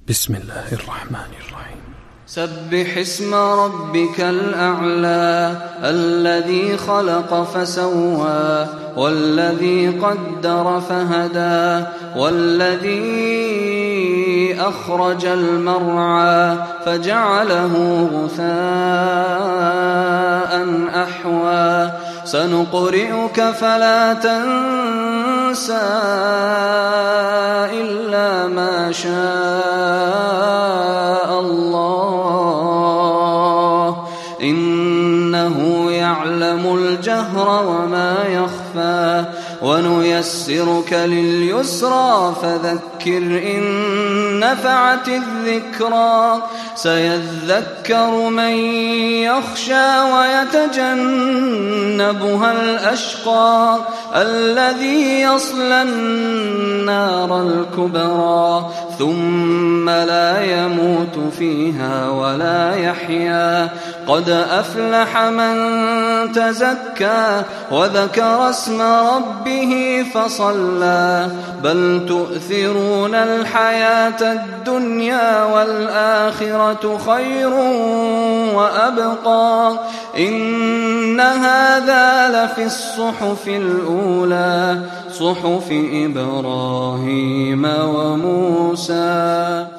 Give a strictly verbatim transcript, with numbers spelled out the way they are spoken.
بسم الله الرحمن الرحيم. سبح اسم ربك الأعلى الذي خلق فسوى والذي قدر فهدى والذي أخرج المرعى فجعله غثاء أحوى سنقرئك فلا تنسى إلا ما شاء الله إنه يعلم الجهر وما يخفى ونيسرك لليسرى فذكر إن نفعت الذكرى سيذكر من يخشى ويتجنبها الأشقى الذي يصلى النار الكبرى ثم لا يموت فيها ولا يحيا قد أفلح من تزكى وذكر اسم ربه فصلى بل تؤثرون الحياة الدنيا والآخرة خير وأبقى إن هذا لفي الصحف الأولى صحف إبراهيم وموسى.